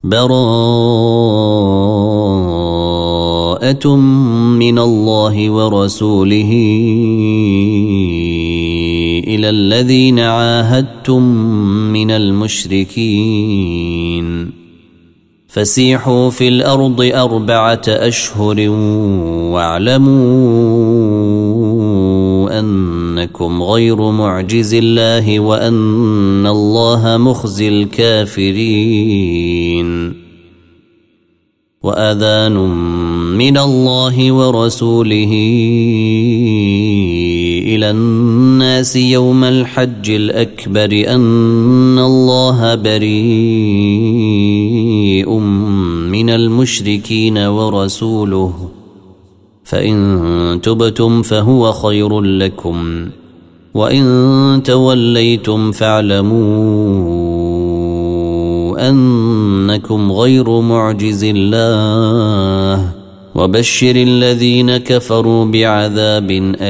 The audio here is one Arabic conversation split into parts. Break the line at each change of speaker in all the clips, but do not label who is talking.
براءة من الله ورسوله إلى الذين عاهدتم من المشركين فسيحوا في الأرض 4 أشهر واعلموا أنكم غير معجز الله وأن الله مخزي الكافرين وأذان من الله ورسوله إلى الناس يوم الحج الأكبر أن الله بريء من المشركين ورسوله فإن تبتم فهو خير لكم وإن توليتم فاعلموا أنكم غير معجز الله وبشر الذين كفروا بعذاب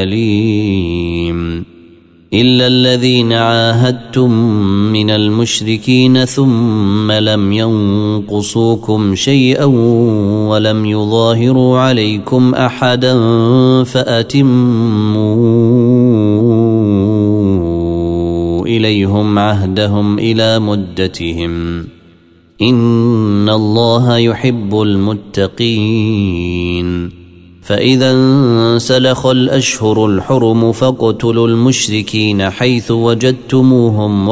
أليم إلا الذين عاهدتم من المشركين ثم لم ينقصوكم شيئا ولم يظاهروا عليكم أحدا فأتموا إليهم عهدهم إلى مدتهم إن الله يحب المتقين فإذا انسلخ الأشهر الحرم فاقتلوا المشركين حيث وجدتموهم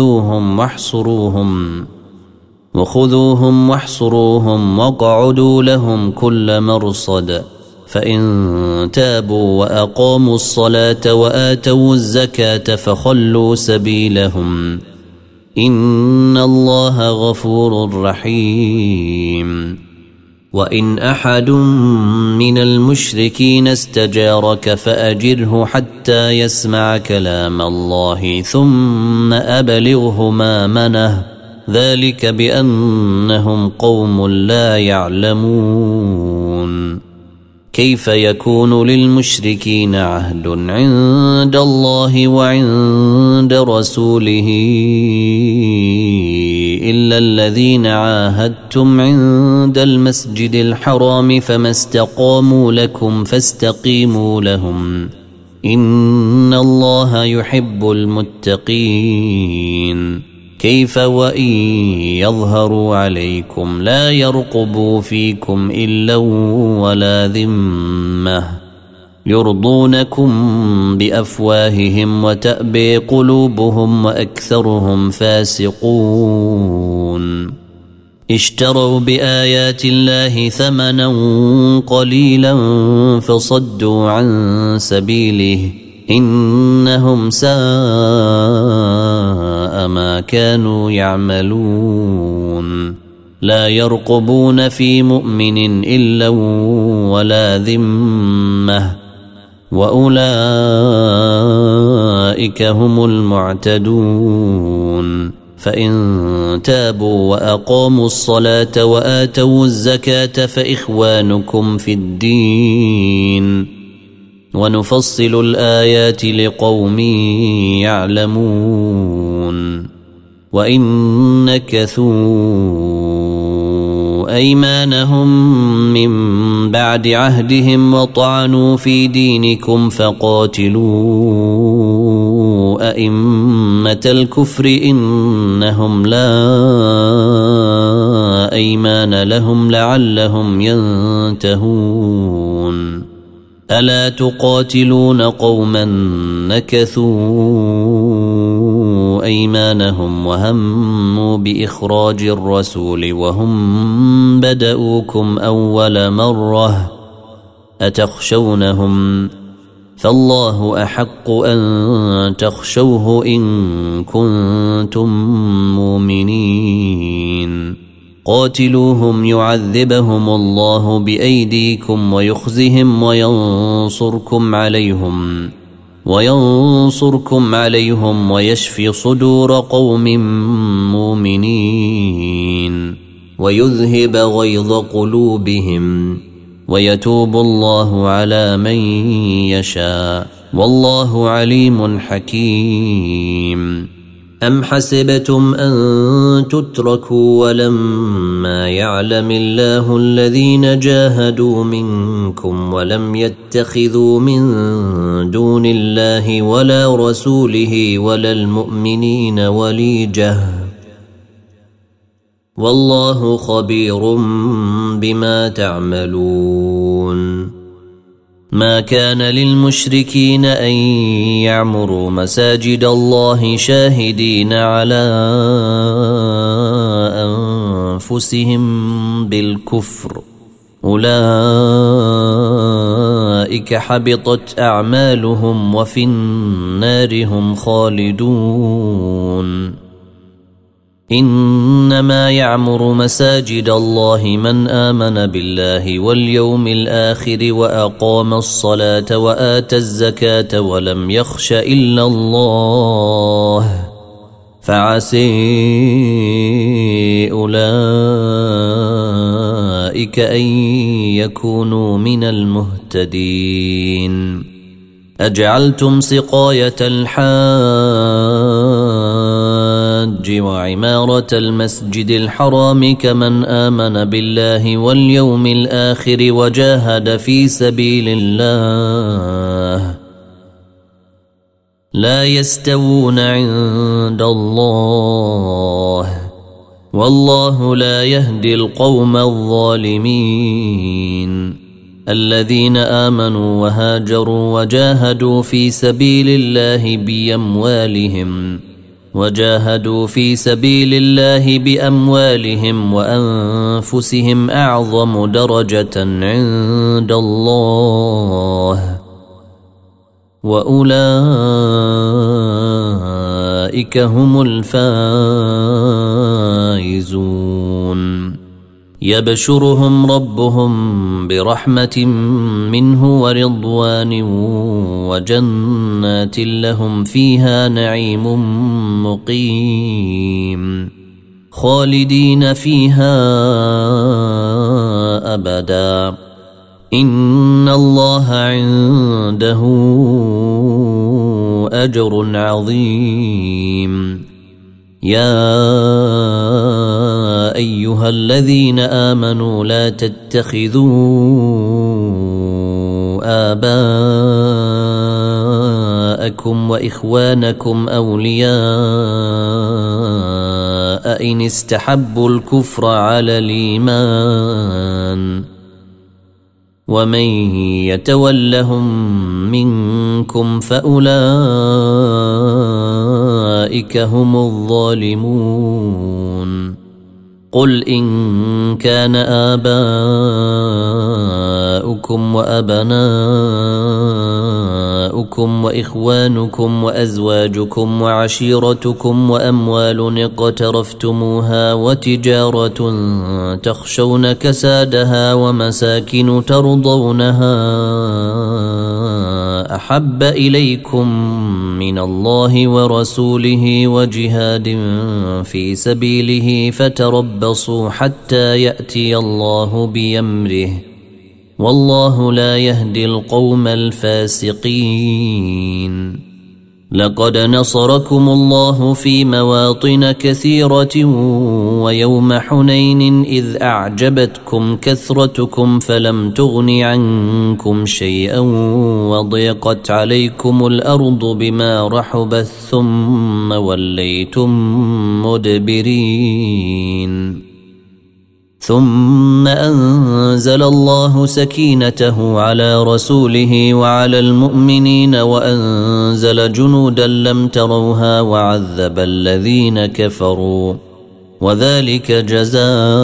وخذوهم واحصروهم واقعدوا لهم كل مرصد فإن تابوا وأقاموا الصلاة وآتوا الزكاة فخلوا سبيلهم إن الله غفور رحيم وإن أحد من المشركين استجارك فأجره حتى يسمع كلام الله ثم أبلغه مأمنه ذلك بأنهم قوم لا يعلمون كيف يكون للمشركين عهد عند الله وعند رسوله إلا الذين عاهدتم عند المسجد الحرام فما استقاموا لكم فاستقيموا لهم إن الله يحب المتقين كيف وإن يظهروا عليكم لا يرقبوا فيكم إلا ولا ذمة يرضونكم بأفواههم وتأبي قلوبهم وأكثرهم فاسقون اشتروا بآيات الله ثمنا قليلا فصدوا عن سبيله إنهم ساء ما كانوا يعملون لا يرقبون في مؤمن إلا ولا ذمة وأولئك هم المعتدون فإن تابوا وأقاموا الصلاة وآتوا الزكاة فإخوانكم في الدين ونفصل الآيات لقوم يعلمون وإن نكثوا أيمانهم من بعد عهدهم وطعنوا في دينكم فقاتلوا أئمة الكفر إنهم لا أيمان لهم لعلهم ينتهون ألا تقاتلون قوما نكثوا أيمانهم وهموا بإخراج الرسول وهم بدؤوكم أول مرة أتخشونهم فالله أحق أن تخشوه إن كنتم مؤمنين قاتلوهم يعذبهم الله بأيديكم ويخزهم وينصركم عليهم ويشفي صدور قوم مؤمنين ويذهب غيظ قلوبهم ويتوب الله على من يشاء والله عليم حكيم أم حسبتم أن تتركوا ولما يعلم الله الذين جاهدوا منكم ولم يتخذوا من دون الله ولا رسوله ولا المؤمنين وليجة والله خبير بما تعملون ما كان للمشركين أن يعمروا مساجد الله شاهدين على أنفسهم بالكفر أولئك حبطت أعمالهم وفي النار هم خالدون إنما يعمر مساجد الله من آمن بالله واليوم الآخر وأقام الصلاة وآتى الزكاة ولم يخش إلا الله فعسى أولئك أن يكونوا من المهتدين أجعلتم سقاية الحاج وعمارة المسجد الحرام كمن آمن بالله واليوم الآخر وجاهد في سبيل الله لا يستوون عند الله والله لا يهدي القوم الظالمين الذين آمنوا وهاجروا وجاهدوا في سبيل الله بأموالهم وأنفسهم أعظم درجة عند الله وأولئك هم الفائزون يبشرهم ربهم برحمة منه ورضوان وجنات لهم فيها نعيم مقيم خالدين فيها أبدا إن الله عنده أجر عظيم يا أيها الذين آمنوا لا تتخذوا آباءكم وإخوانكم أولياء إن استحبوا الكفر على الإيمان ومن يتولهم منكم فأولئك هم الظالمون قل إن كان آباؤكم وأبناؤكم وإخوانكم وأزواجكم وعشيرتكم وأموال اقترفتموها وتجارة تخشون كسادها ومساكن ترضونها أحب إليكم من الله ورسوله وجهاد في سبيله فتربصوا حتى يأتي الله بأمره والله لا يهدي القوم الفاسقين لقد نصركم الله في مواطن كثيرة ويوم حنين إذ أعجبتكم كثرتكم فلم تغن عنكم شيئا وضيقت عليكم الأرض بما رحبت ثم وليتم مدبرين ثم أنزل الله سكينته على رسوله وعلى المؤمنين وأنزل جنودا لم تروها وعذب الذين كفروا وذلك جزاء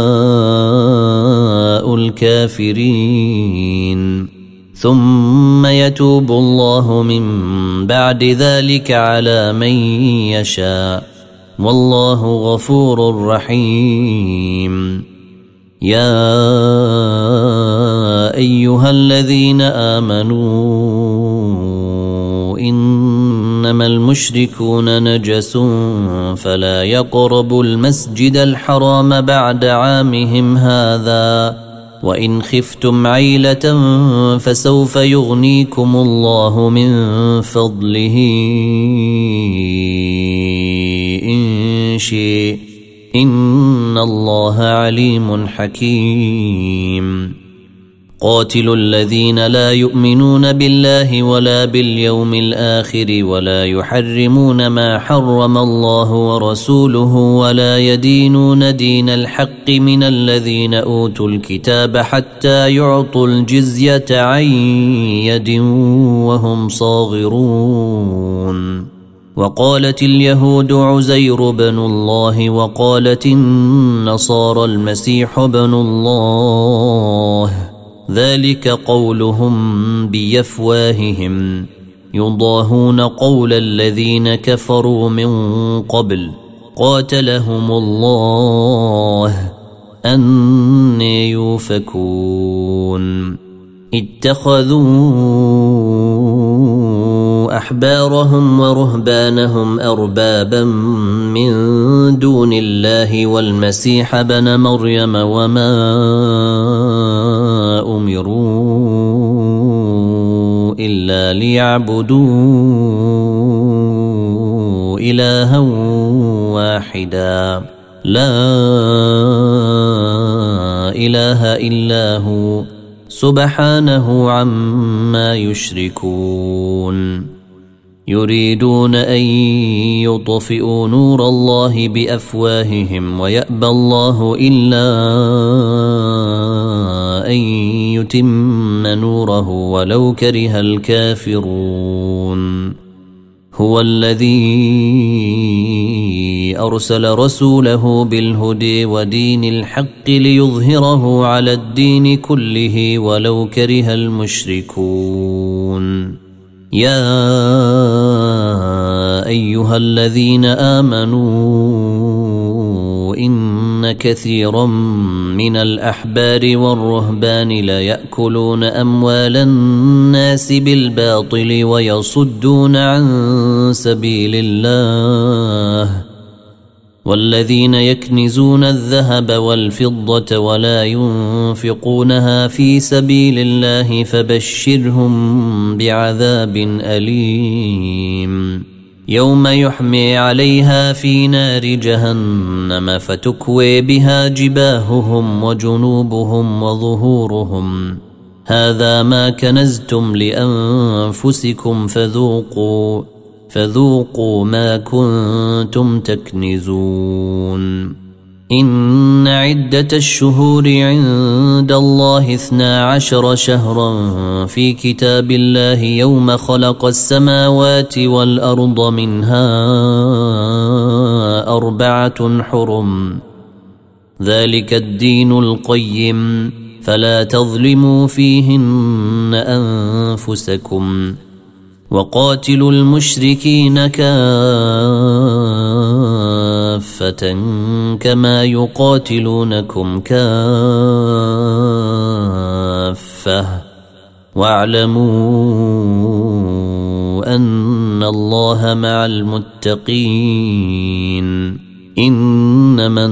الكافرين ثم يتوب الله من بعد ذلك على من يشاء والله غفور رحيم يا أيها الذين آمنوا إنما المشركون نجس فلا يقربوا المسجد الحرام بعد عامهم هذا وإن خفتم عيلة فسوف يغنيكم الله من فضله شيء إن الله عليم حكيم قاتلوا الذين لا يؤمنون بالله ولا باليوم الآخر ولا يحرمون ما حرم الله ورسوله ولا يدينون دين الحق من الذين أوتوا الكتاب حتى يعطوا الجزية عن يد وهم صاغرون وقالت اليهود عزير بن الله وقالت النصارى المسيح بن الله ذلك قولهم بأفواههم يضاهون قول الذين كفروا من قبل قاتلهم الله أنى يؤفكون اتخذوا أحبارهم ورهبانهم أربابا من دون الله والمسيح ابن مريم وما أمروا إلا ليعبدوا إلها واحدا لا إله إلا هو سبحانه عما يشركون يريدون أن يطفئوا نور الله بأفواههم ويأبى الله إلا أن يتم نوره ولو كره الكافرون هو الذي أرسل رسوله بالهدى ودين الحق ليظهره على الدين كله ولو كره المشركون يا أيها الذين آمنوا إن كثيرا من الأحبار والرهبان ليأكلون أموال الناس بالباطل ويصدون عن سبيل الله والذين يكنزون الذهب والفضة ولا ينفقونها في سبيل الله فبشرهم بعذاب أليم يوم يحمي عليها في نار جهنم فتكوي بها جباههم وجنوبهم وظهورهم هذا ما كنزتم لأنفسكم فذوقوا ما كنتم تكنزون إن عدة الشهور عند الله 12 شهرا في كتاب الله يوم خلق السماوات والأرض منها 4 حرم ذلك الدين القيم فلا تظلموا فيهن أنفسكم وقاتلوا المشركين كافة كما يقاتلونكم كافة واعلموا أن الله مع المتقين إنما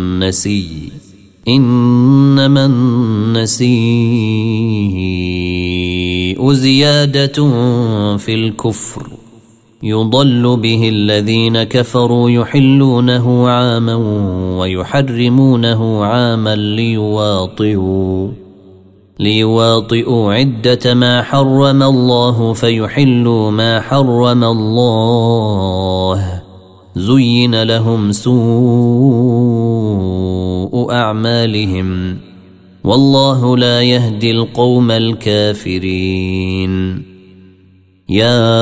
النسيء زيادة في الكفر يضل به الذين كفروا يحلونه عاما ويحرمونه عاما ليواطئوا عدة ما حرم الله فيحلوا ما حرم الله زين لهم سوء أعمالهم والله لا يهدي القوم الكافرين يا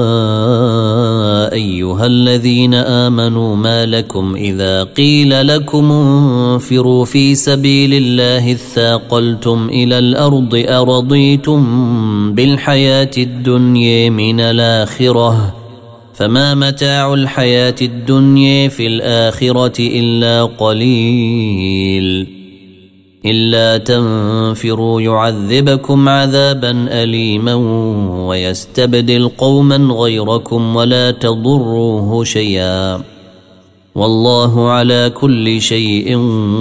أيها الذين آمنوا ما لكم إذا قيل لكم انفروا في سبيل الله اثاقلتم إلى الأرض أرضيتم بالحياة الدنيا من الآخرة فما متاع الحياة الدنيا في الآخرة إلا قليل إلا تنفروا يعذبكم عذابا أليما ويستبدل قوما غيركم ولا تضروه شيئا والله على كل شيء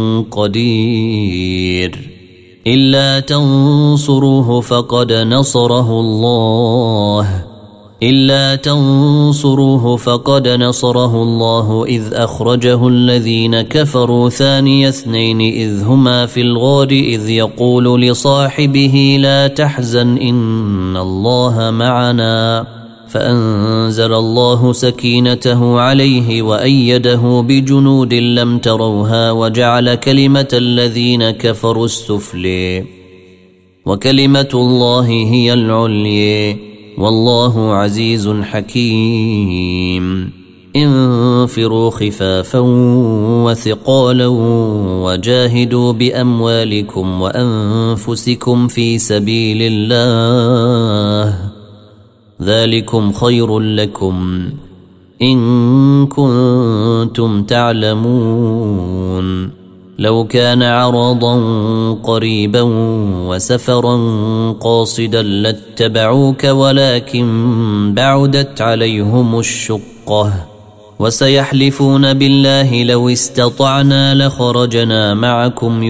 قدير إلا تنصروه فقد نصره الله إلا تنصروه فقد نصره الله إذ أخرجه الذين كفروا ثاني اثنين إذ هما في الغار إذ يقول لصاحبه لا تحزن إن الله معنا فأنزل الله سكينته عليه وأيده بجنود لم تروها وجعل كلمة الذين كفروا السفلي وكلمة الله هي العليا والله عزيز حكيم. انفروا خفافا وثقالا وجاهدوا بأموالكم وأنفسكم في سبيل الله ذلكم خير لكم إن كنتم تعلمون. لو كان عرضا قريبا وسفرا قاصدا لاتبعوك ولكن بعدت عليهم الشقة وسيحلفون بالله لو استطعنا لخرجنا معكم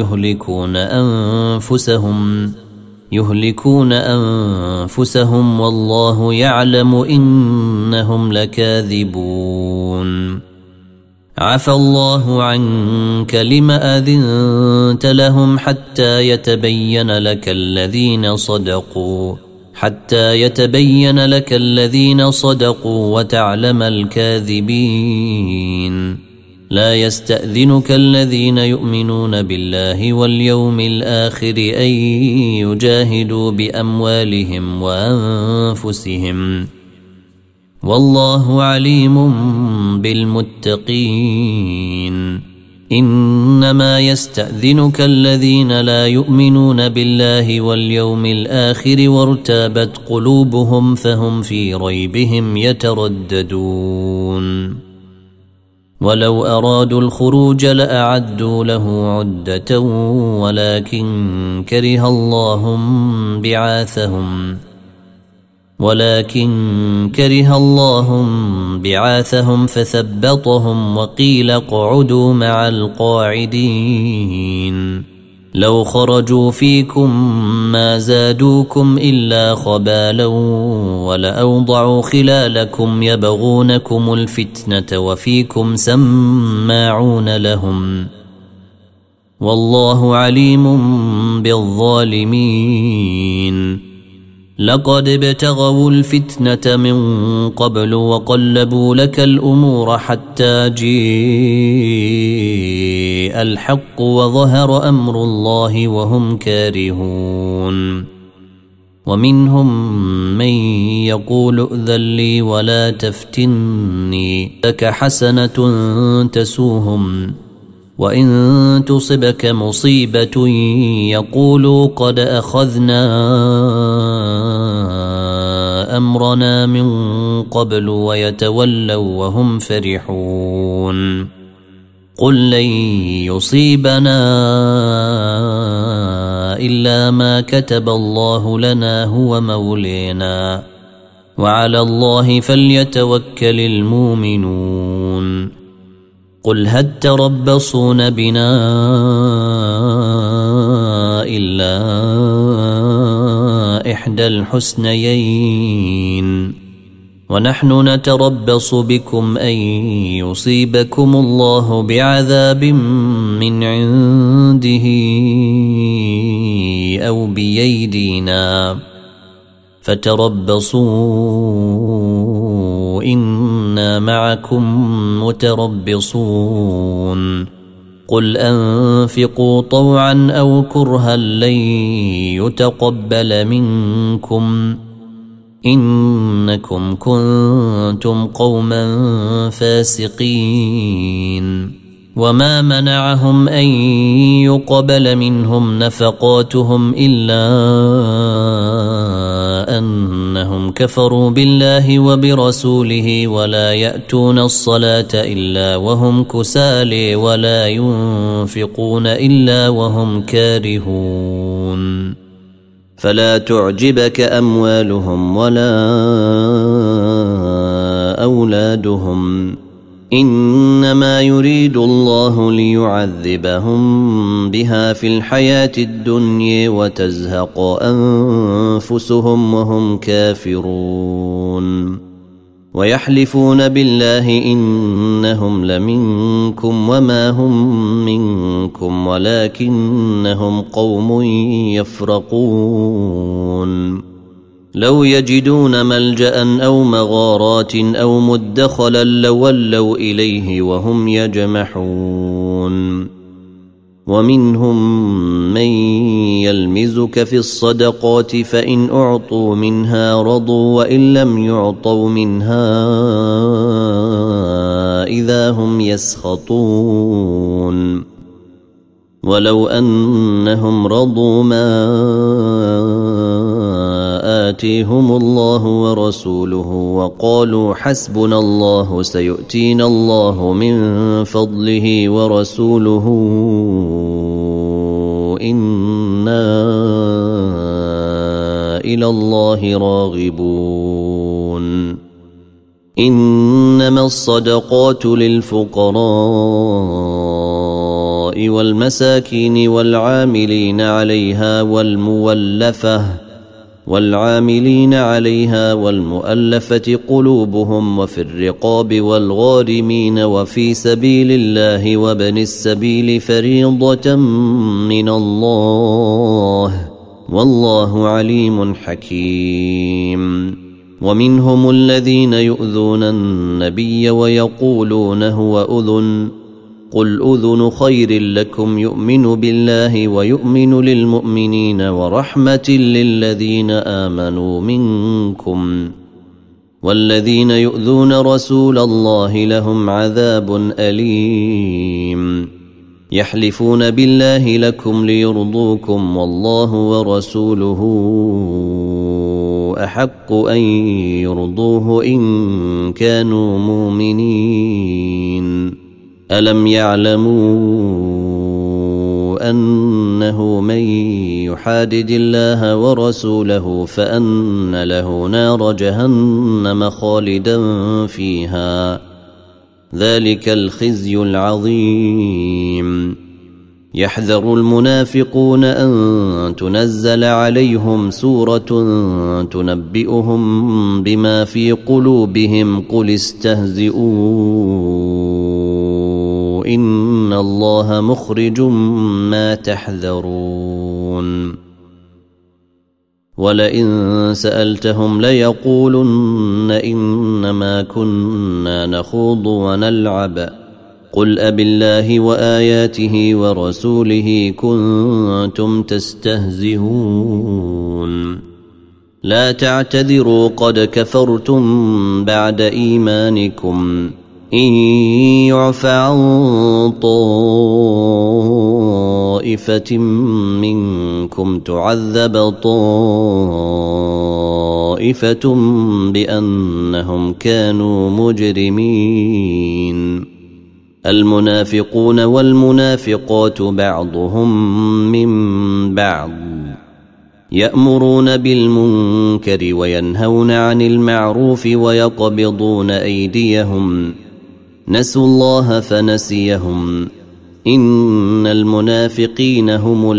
يهلكون أنفسهم والله يعلم إنهم لكاذبون. عفى الله عنك لم أذنت لهم حتى يتبين لك الذين صدقوا وتعلم الكاذبين. لا يستأذنك الذين يؤمنون بالله واليوم الآخر أن يجاهدوا بأموالهم وأنفسهم والله عليم بالمتقين. إنما يستأذنك الذين لا يؤمنون بالله واليوم الآخر وارتابت قلوبهم فهم في ريبهم يترددون. ولو أرادوا الخروج لأعدوا له عدة ولكن كره الله بعاثهم فثبطهم وقيل اقعدوا مع القاعدين. لو خرجوا فيكم ما زادوكم إلا خبالا ولأوضعوا خلالكم يبغونكم الفتنة وفيكم سماعون لهم والله عليم بالظالمين. لقد ابتغوا الفتنة من قبل وقلبوا لك الأمور حتى جيء الحق وظهر أمر الله وهم كارهون. ومنهم من يقول ائذن لي ولا تفتني لك حسنة تسوهم وإن تصبك مصيبة يقولوا قد أخذنا أمرنا من قبل ويتولوا وهم فرحون. قل لن يصيبنا إلا ما كتب الله لنا هو مولينا وعلى الله فليتوكل المؤمنون. قل هل تربصون بنا إلا إحدى الحسنيين ونحن نتربص بكم أن يصيبكم الله بعذاب من عنده أو بيدينا فتربصوا إنا معكم متربصون. قل أنفقوا طوعا أو كرها لن يتقبل منكم إنكم كنتم قوما فاسقين. وما منعهم أن يقبل منهم نفقاتهم إلا أنهم كفروا بالله وبرسوله ولا يأتون الصلاة إلا وهم كسالى ولا ينفقون إلا وهم كارهون. فلا تعجبك أموالهم ولا أولادهم إنما يريد الله ليعذبهم بها في الحياة الدنيا وتزهق أنفسهم وهم كافرون. ويحلفون بالله إنهم لمنكم وما هم منكم ولكنهم قوم يفرقون لو يجدون ملجأ أو مغارات أو مدخلا لولوا إليه وهم يجمحون ومنهم من يلمزك في الصدقات فإن أعطوا منها رضوا وإن لم يعطوا منها إذا هم يسخطون ولو أنهم رضوا ما آتيهم الله ورسوله وقالوا حسبنا الله سيؤتينا الله من فضله ورسوله إنا إلى الله راغبون إنما الصدقات للفقراء والمساكين والعاملين عليها والمؤلفة قلوبهم وفي الرقاب والغارمين وفي سبيل الله وابن السبيل فريضة من الله والله عليم حكيم ومنهم الذين يؤذون النبي ويقولون هو أذن قل أذن خير لكم يؤمن بالله ويؤمن للمؤمنين ورحمة للذين آمنوا منكم والذين يؤذون رسول الله لهم عذاب أليم يحلفون بالله لكم ليرضوكم والله ورسوله أحق أن يرضوه إن كانوا مؤمنين ألم يعلموا أنه من يحادد الله ورسوله فأن له نار جهنم خالدا فيها ذلك الخزي العظيم يحذر المنافقون أن تنزل عليهم سورة تنبئهم بما في قلوبهم قل استهزئوا إن الله مخرج ما تحذرون ولئن سألتهم ليقولن إنما كنا نخوض ونلعب قل أبالله وآياته ورسوله كنتم تستهزئون لا تعتذروا قد كفرتم بعد إيمانكم إن يعف عن طائفة منكم تعذب طائفة بأنهم كانوا مجرمين المنافقون والمنافقات بعضهم من بعض يأمرون بالمنكر وينهون عن المعروف ويقبضون أيديهم نسوا الله فنسيهم إن المنافقين هم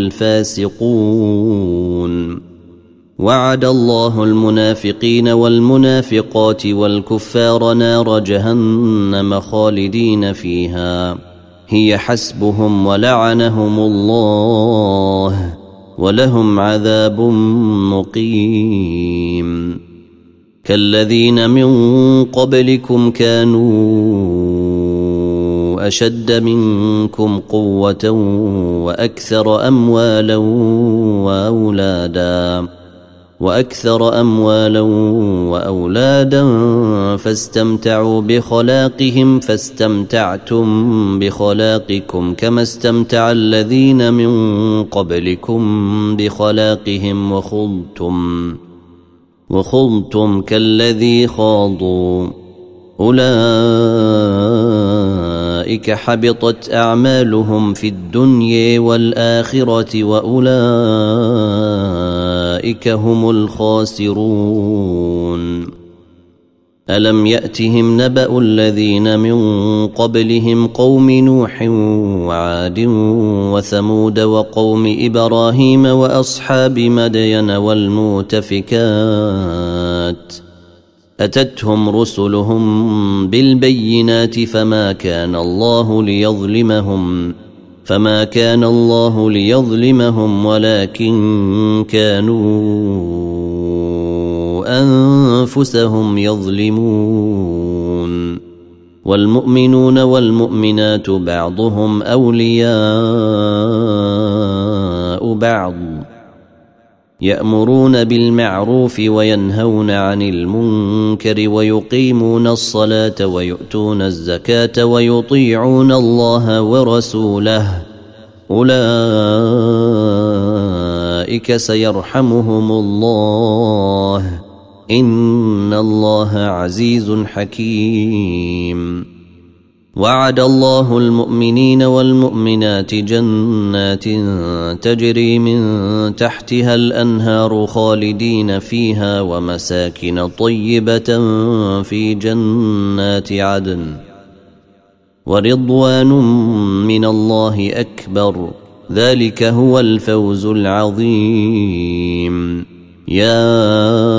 الفاسقون وعد الله المنافقين والمنافقات والكفار نار جهنم خالدين فيها هي حسبهم ولعنهم الله ولهم عذاب مقيم كالذين من قبلكم كانوا أشد منكم قوة وأكثر أموالا وأولادا فاستمتعوا بخلاقهم فاستمتعتم بخلاقكم كما استمتع الذين من قبلكم بخلاقهم وخضتم كالذي خاضوا أولئك حبطت أعمالهم في الدنيا والآخرة وأولئك هم الخاسرون ألم يأتهم نبأ الذين من قبلهم قوم نوح وعاد وثمود وقوم إبراهيم وأصحاب مدين والمؤتفكات أتتهم رسلهم بالبينات فما كان الله ليظلمهم ولكن كانوا أنفسهم يظلمون. والمؤمنون والمؤمنات بعضهم أولياء بعض يأمرون بالمعروف وينهون عن المنكر ويقيمون الصلاة ويؤتون الزكاة ويطيعون الله ورسوله أولئك سيرحمهم الله إن الله عزيز حكيم. وعد الله المؤمنين والمؤمنات جنات تجري من تحتها الأنهار خالدين فيها ومساكن طيبة في جنات عدن ورضوان من الله أكبر ذلك هو الفوز العظيم. يا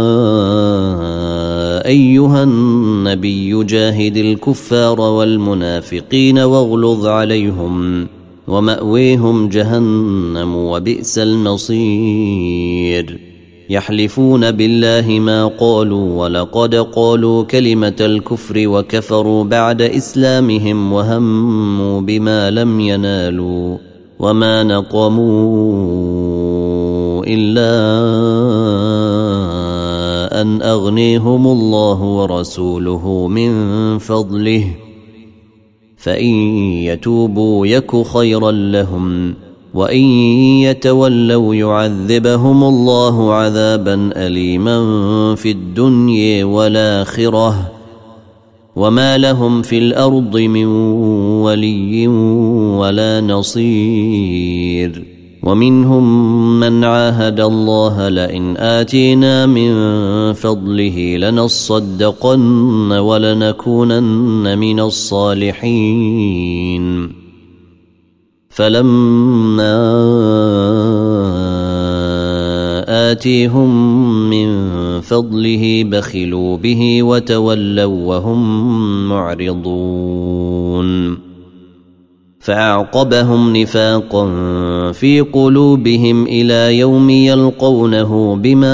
أيها النبي جاهد الكفار والمنافقين واغلظ عليهم ومأويهم جهنم وبئس المصير. يحلفون بالله ما قالوا ولقد قالوا كلمة الكفر وكفروا بعد إسلامهم وهموا بما لم ينالوا وما نقموا إلا أن أغنيهم الله ورسوله من فضله فإن يتوبوا يك خيرا لهم وإن يتولوا يعذبهم الله عذابا أليما في الدنيا والآخرة وما لهم في الأرض من ولي ولا نصير. ومنهم من عاهد الله لئن آتينا من فضله لنصدقن ولنكونن من الصالحين فلما آتيهم من فضله بخلوا به وتولوا وهم معرضون فأعقبهم نفاقا في قلوبهم إلى يوم يلقونه بما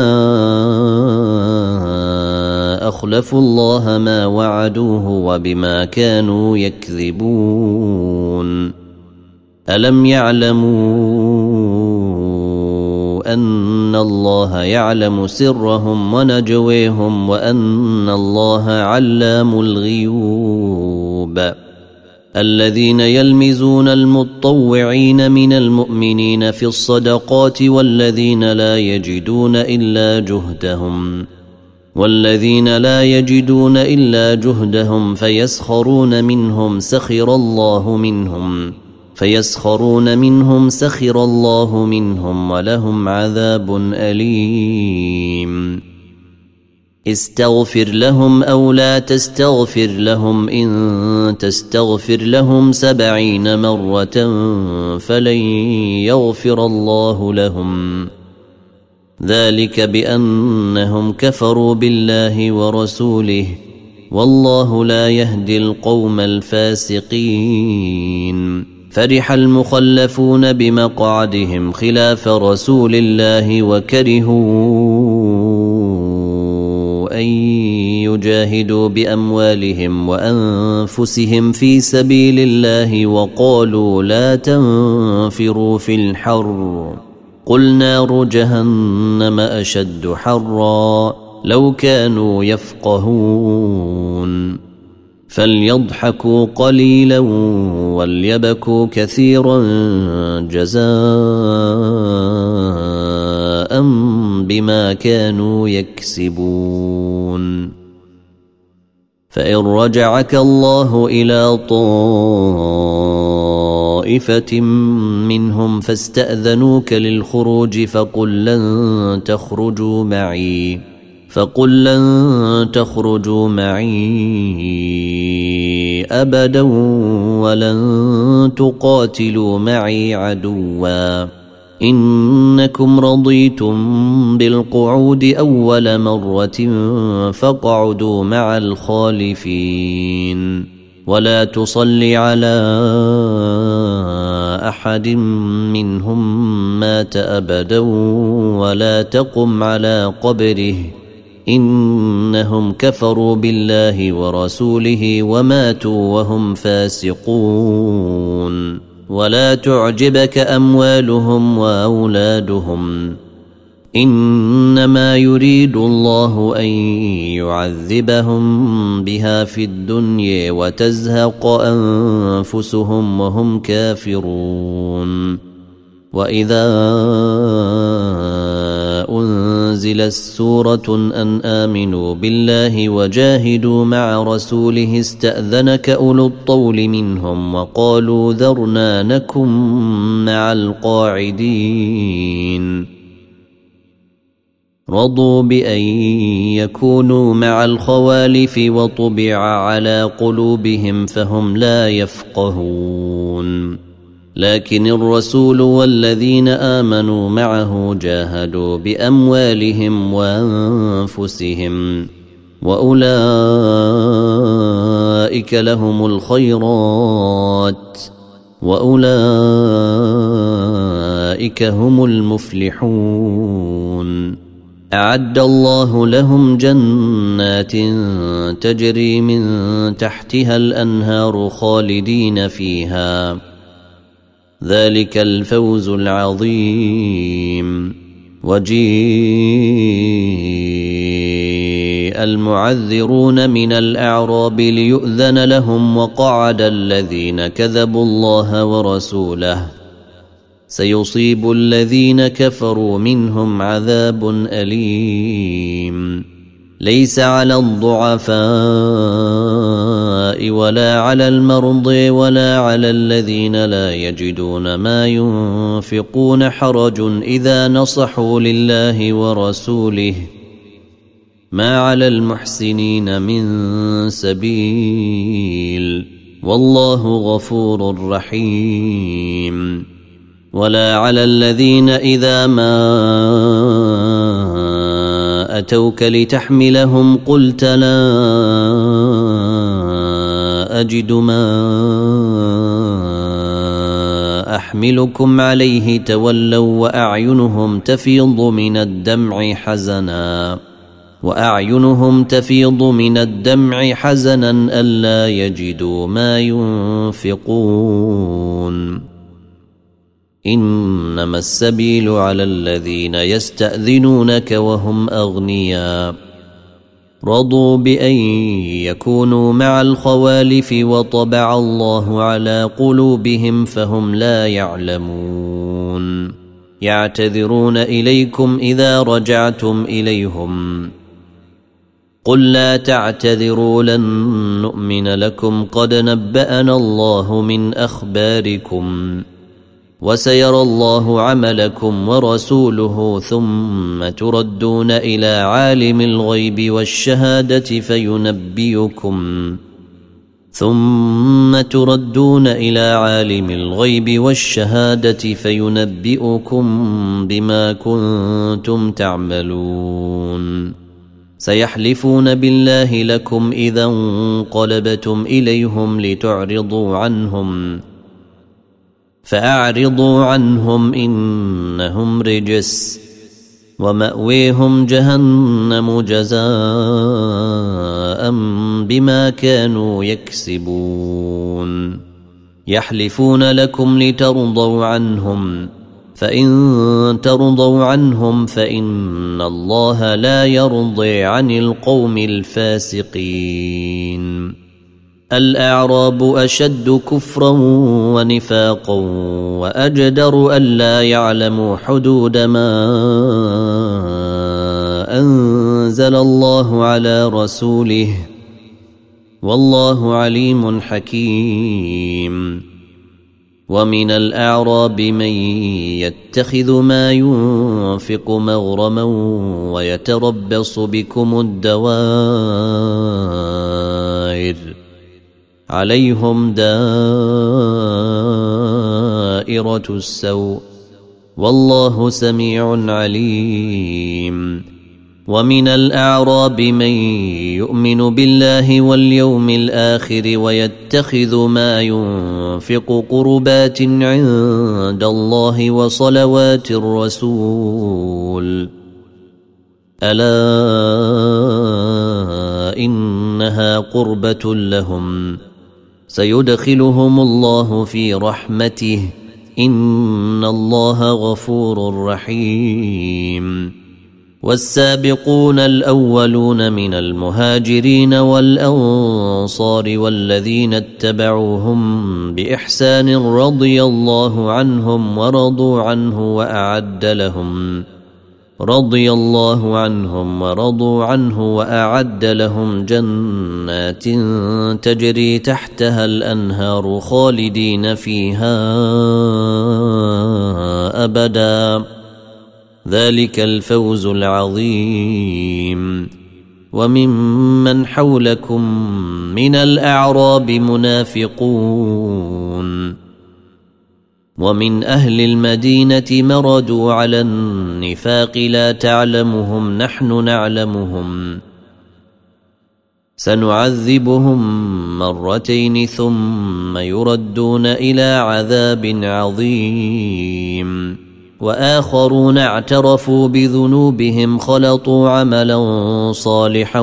أخلفوا الله ما وعدوه وبما كانوا يكذبون. ألم يعلموا أن الله يعلم سرهم ونجويهم وأن الله علام الغيوب. الذين يلمزون المطوعين من المؤمنين في الصدقات والذين لا يجدون إلا جهدهم فيسخرون منهم سخر الله منهم ولهم عذاب أليم. استغفر لهم أو لا تستغفر لهم إن تستغفر لهم 70 مرة فلن يغفر الله لهم ذلك بأنهم كفروا بالله ورسوله والله لا يهدي القوم الفاسقين. فرح المخلفون بمقعدهم خلاف رسول الله وكرهوا أن يجاهدوا بأموالهم وأنفسهم في سبيل الله وقالوا لا تنفروا في الحر قل نار جهنم أشد حرا لو كانوا يفقهون. فليضحكوا قليلا وليبكوا كثيرا جزاء بما كانوا يكسبون. فإن رجعك الله إلى طائفة منهم فاستأذنوك للخروج فقل لن تخرجوا معي أبدا ولن تقاتلوا معي عدوا إنكم رضيتم بالقعود أول مرة فاقعدوا مع الخالفين ولا تصل على أحد منهم مات أبدا ولا تقم على قبره إنهم كفروا بالله ورسوله وماتوا وهم فاسقون ولا تعجبك أموالهم وأولادهم إنما يريد الله أن يعذبهم بها في الدنيا وتزهق أنفسهم وهم كافرون وإذا أنزلت سورة أن آمنوا بالله وجاهدوا مع رسوله استأذنك أولو الطول منهم وقالوا ذرنا نكن مع القاعدين رضوا بأن يكونوا مع الخوالف وطبع على قلوبهم فهم لا يفقهون لكن الرسول والذين آمنوا معه جاهدوا بأموالهم وأنفسهم وأولئك لهم الخيرات وأولئك هم المفلحون أعد الله لهم جنات تجري من تحتها الأنهار خالدين فيها ذلك الفوز العظيم وجيء المعذرون من الأعراب ليؤذن لهم وقعد الذين كذبوا الله ورسوله سيصيب الذين كفروا منهم عذاب أليم ليس على الضعفاء ولا على المرضى ولا على الذين لا يجدون ما ينفقون حرج إذا نصحوا لله ورسوله ما على المحسنين من سبيل والله غفور رحيم ولا على الذين إذا ما أتوك لتحملهم قلت لا أجد ما أحملكم عليه تولوا وأعينهم تفيض من الدمع حزنا ألا يجدوا ما ينفقون إنما السبيل على الذين يستأذنونك وهم أغنياء رضوا بأن يكونوا مع الخوالف وطبع الله على قلوبهم فهم لا يعلمون يعتذرون إليكم إذا رجعتم إليهم قل لا تعتذروا لن نؤمن لكم قد نبأنا الله من أخباركم وسيرى الله عملكم ورسوله ثم تردون إلى عالم الغيب والشهادة فينبئكم بما كنتم تعملون سيحلفون بالله لكم إذا انقلبتم إليهم لتعرضوا عنهم فأعرضوا عنهم إنهم رجس ومأويهم جهنم جزاء بما كانوا يكسبون يحلفون لكم لترضوا عنهم فإن ترضوا عنهم فإن الله لا يرضي عن القوم الفاسقين الأعراب أشد كفرا ونفاقا وأجدر ألا يعلموا حدود ما أنزل الله على رسوله والله عليم حكيم ومن الأعراب من يتخذ ما ينفق مغرما ويتربص بكم الدوائر عليهم دائرة السوء والله سميع عليم. ومن الأعراب من يؤمن بالله واليوم الآخر ويتخذ ما ينفق قربات عند الله وصلوات الرسول ألا إنها قربة لهم سيدخلهم الله في رحمته إن الله غفور رحيم. والسابقون الأولون من المهاجرين والأنصار والذين اتبعوهم بإحسان رضي الله عنهم ورضوا عنه وأعد لهم جنات تجري تحتها الأنهار خالدين فيها أبدا ذلك الفوز العظيم. وممن حولكم من الأعراب منافقون ومن أهل المدينة مردوا على النفاق لا تعلمهم نحن نعلمهم سنعذبهم مرتين ثم يردون إلى عذاب عظيم. وآخرون اعترفوا بذنوبهم خلطوا عملا صالحا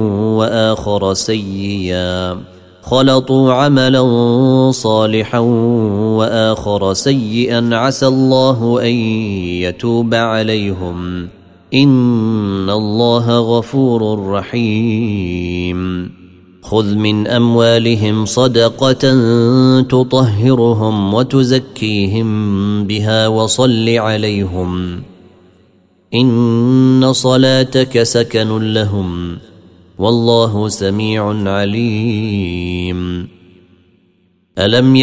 وآخر سيئا عسى الله أن يتوب عليهم إن الله غفور رحيم. خذ من أموالهم صدقة تطهرهم وتزكيهم بها وصل عليهم إن صلاتك سكن لهم والله سميع عليم. ألم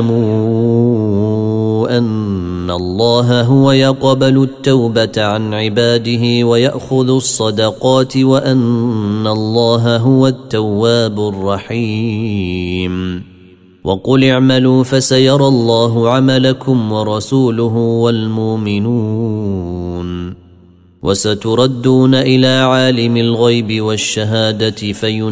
يعلموا أن الله هو يقبل التوبة عن عباده ويأخذ الصدقات وأن الله هو التواب الرحيم. وقل اعملوا فسيرى الله عملكم ورسوله والمؤمنون وستردون إلى عالم الغيب والشهادة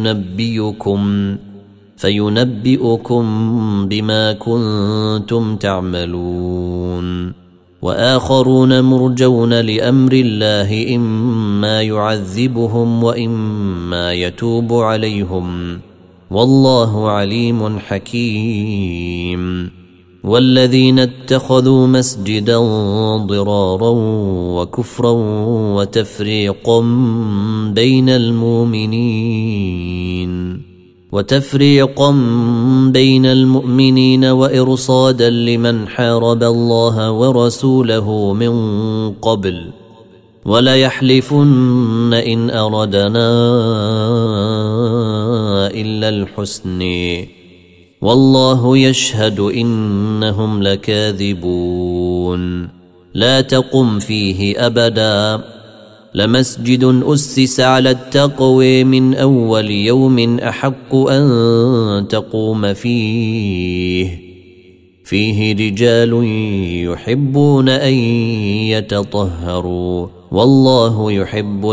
فينبئكم بما كنتم تعملون. وآخرون مرجون لأمر الله إما يعذبهم وإما يتوب عليهم والله عليم حكيم. والذين اتخذوا مسجدا ضرارا وكفرا وتفريقا بين المؤمنين وإرصادا لمن حارب الله ورسوله من قبل وليحلفن إن أردنا إلا الحسن والله يشهد إنهم لكاذبون. لا تقم فيه أبدا لمسجد أسس على التقوى من أول يوم أحق أن تقوم فيه رجال يحبون أن يتطهروا والله يحب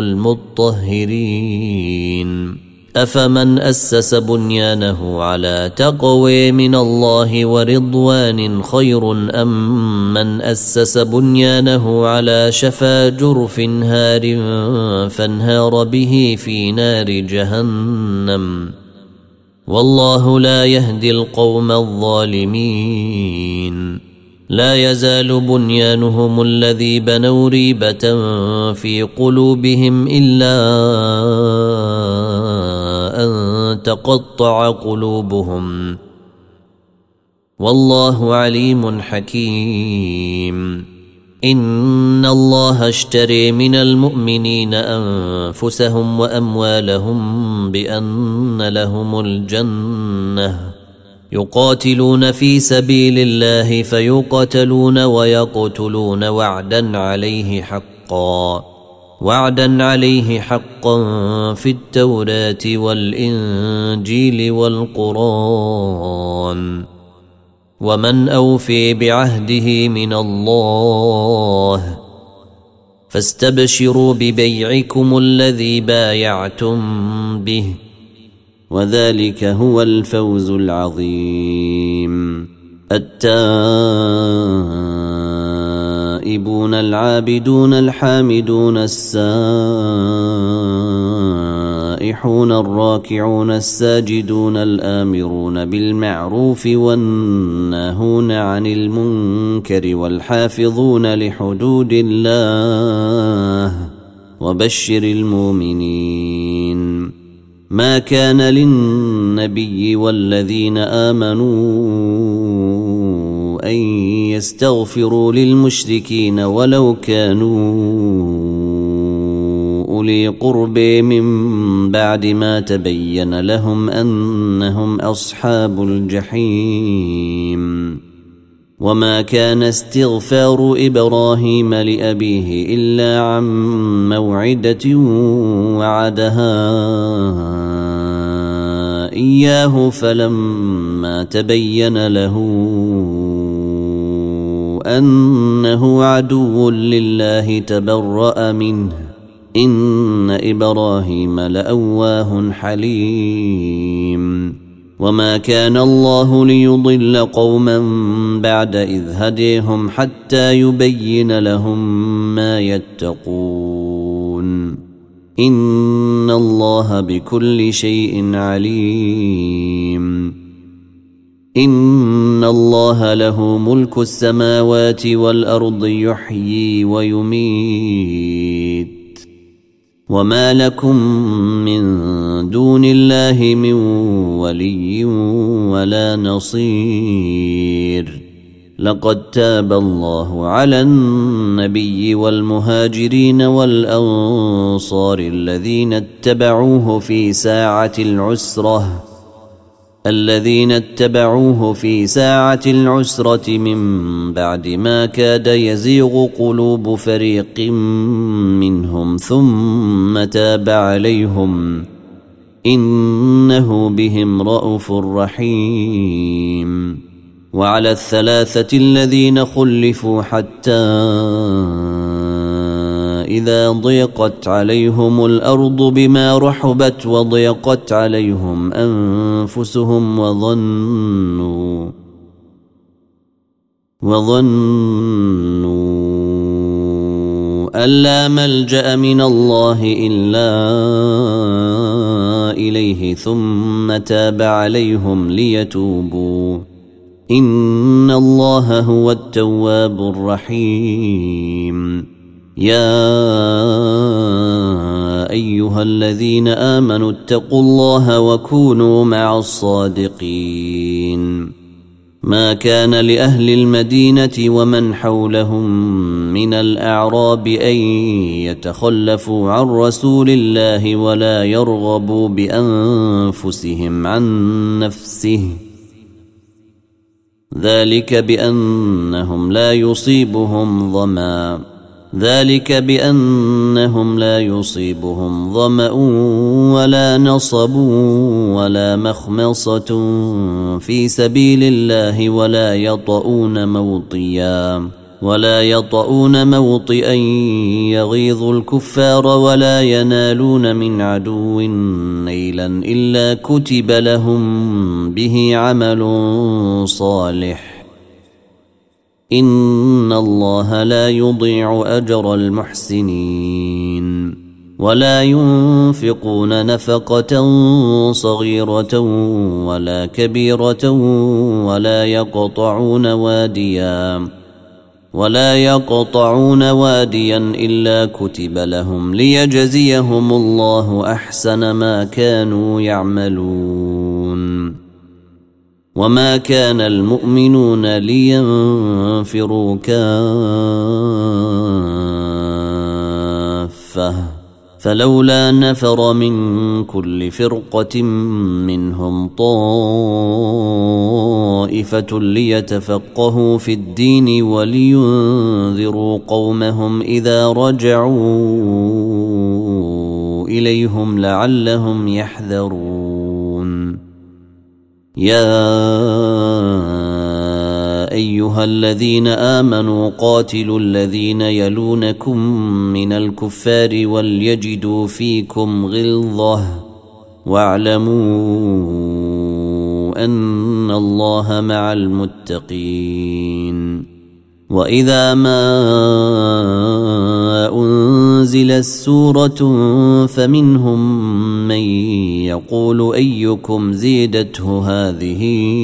المطهرين. أفمن أسس بنيانه على تقوى من الله ورضوان خير أم من أسس بنيانه على شفا جرف هار فانهار به في نار جهنم والله لا يهدي القوم الظالمين. لا يزال بنيانهم الذي بنوا ريبة في قلوبهم إلا أن تقطع قلوبهم والله عليم حكيم. إن الله اشتري من المؤمنين أنفسهم وأموالهم بأن لهم الجنة يقاتلون في سبيل الله فيقتلون ويقتلون وعدا عليه حقا في التوراة والإنجيل والقرآن ومن أوفي بعهده من الله فاستبشروا ببيعكم الذي بايعتم به وذلك هو الفوز العظيم. التائبون العابدون الحامدون السائحون الراكعون الساجدون الآمرون بالمعروف والناهون عن المنكر والحافظون لحدود الله وبشر المؤمنين. ما كان للنبي والذين آمنوا أن يستغفروا للمشركين ولو كانوا أولي قرب من بعد ما تبين لهم أنهم أصحاب الجحيم. وما كان استغفار إبراهيم لأبيه إلا عن موعدة وعدها إياه فلما تبين له أنه عدو لله تبرأ منه إن إبراهيم لأواه حليم. وما كان الله ليضل قوما بعد إذ هديهم حتى يبين لهم ما يتقون إن الله بكل شيء عليم. إن الله له ملك السماوات والأرض يحيي ويميت وما لكم من دون الله من ولي ولا نصير. لقد تاب الله على النبي والمهاجرين والأنصار الذين اتبعوه في ساعة العسرة من بعد ما كاد يزيغ قلوب فريق منهم ثم تاب عليهم إنه بهم رءوف رحيم. وعلى الثلاثة الذين خلفوا حتى إذا ضيقت عليهم الأرض بما رحبت وضيقت عليهم أنفسهم وظنوا أن لا ملجأ من الله إلا إليه ثم تاب عليهم ليتوبوا إن الله هو التواب الرحيم. يا أيها الذين آمنوا اتقوا الله وكونوا مع الصادقين. ما كان لأهل المدينة ومن حولهم من الأعراب أن يتخلفوا عن رسول الله ولا يرغبوا بأنفسهم عن نفسه ذلك بأنهم لا يصيبهم ظمأ ولا نصب ولا مخمصة في سبيل الله ولا يطؤون موطئا يغيظ الكفار ولا ينالون من عدو نيلا إلا كتب لهم به عمل صالح إن الله لا يضيع أجر المحسنين. ولا ينفقون نفقة صغيرة ولا كبيرة ولا يقطعون واديا إلا كتب لهم ليجزيهم الله أحسن ما كانوا يعملون. وما كان المؤمنون لينفروا كافة فلولا نفر من كل فرقة منهم طائفة ليتفقهوا في الدين ولينذروا قومهم إذا رجعوا إليهم لعلهم يحذرون. يا أيها الذين آمنوا قاتلوا الذين يلونكم من الكفار وليجدوا فيكم غلظة واعلموا أن الله مع المتقين. وإذا ما أنزلت سورة فمنهم من يقول أيكم زيدته هذه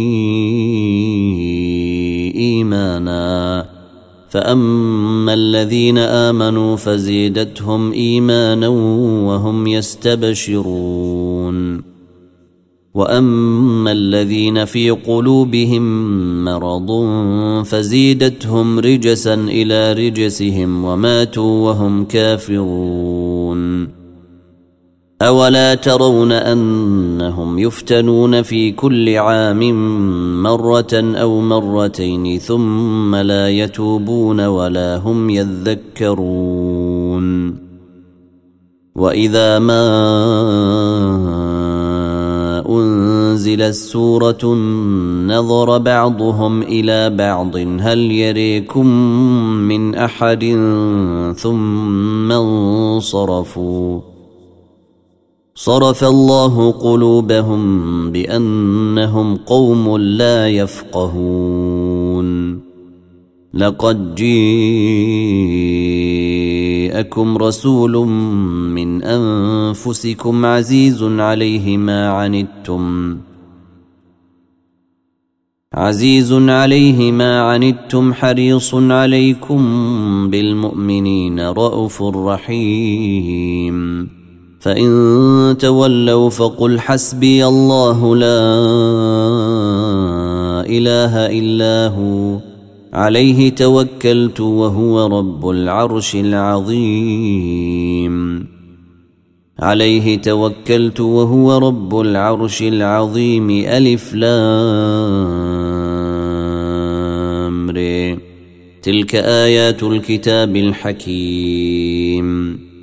إيمانا فأما الذين آمنوا فزيدتهم إيمانا وهم يستبشرون وأما الذين في قلوبهم مرض فزيدتهم رجسا إلى رجسهم وماتوا وهم كافرون. أولا ترون أنهم يفتنون في كل عام مرة أو مرتين ثم لا يتوبون ولا هم يذكرون. وإذا ما أنزلت سورة نظر بعضهم إلى بعض هل يريكم من أحد ثم انصرفوا صرف الله قلوبهم بأنهم قوم لا يفقهون. لقد جاءكم رسول من أنفسكم عزيز عليه ما عنتم حريص عليكم بالمؤمنين رءوف رحيم. فإن تولوا فقل حسبي الله لا إله إلا هو عليه توكلت وهو رب العرش العظيم. ألف لام ر تلك آيات الكتاب الحكيم.